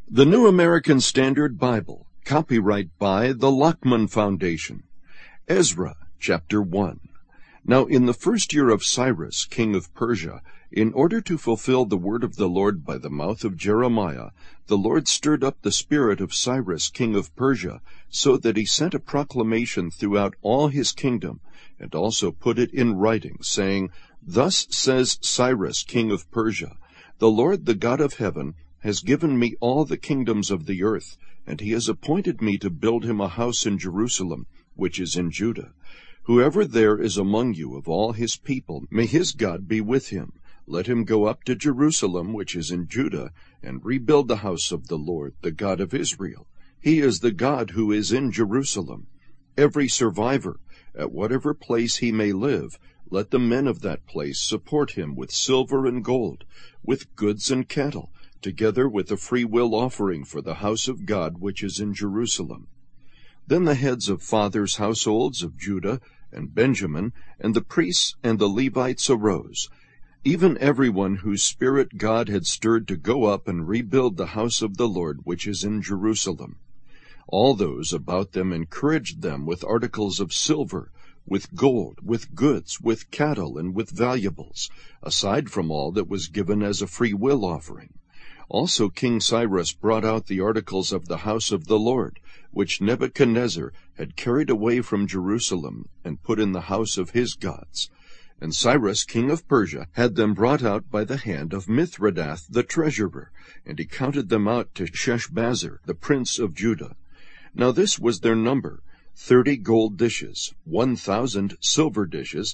The New American Standard Bible, copyright by the Lockman Foundation. Ezra, chapter 1. Now in the first year of Cyrus, king of Persia, in order to fulfill the word of the Lord by the mouth of Jeremiah, the Lord stirred up the spirit of Cyrus, king of Persia, so that he sent a proclamation throughout all his kingdom, and also put it in writing, saying, Thus says Cyrus, king of Persia, The Lord, the God of heaven, has given me all the kingdoms of the earth, and he has appointed me to build him a house in Jerusalem, which is in Judah. Whoever there is among you of all his people, may his God be with him. Let him go up to Jerusalem, which is in Judah, and rebuild the house of the Lord, the God of Israel. He is the God who is in Jerusalem. Every survivor, at whatever place he may live, let the men of that place support him with silver and gold, with goods and cattle, together with a freewill offering for the house of God which is in Jerusalem. Then the heads of fathers' households of Judah and Benjamin, and the priests and the Levites arose, even everyone whose spirit God had stirred to go up and rebuild the house of the Lord which is in Jerusalem. All those about them encouraged them with articles of silver, with gold, with goods, with cattle, and with valuables, aside from all that was given as a freewill offering. Also King Cyrus brought out the articles of the house of the Lord, which Nebuchadnezzar had carried away from Jerusalem, and put in the house of his gods. And Cyrus king of Persia had them brought out by the hand of Mithredath the treasurer, and he counted them out to Sheshbazzar the prince of Judah. Now this was their number, 30 gold dishes, 1,000 silver dishes,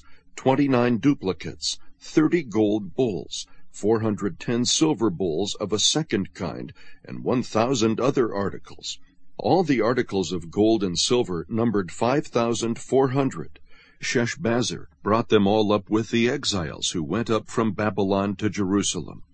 29 duplicates, 30 gold bowls, 410 silver bowls of a second kind, and 1,000 other articles. All the articles of gold and silver numbered 5,400. Sheshbazzar brought them all up with the exiles who went up from Babylon to Jerusalem.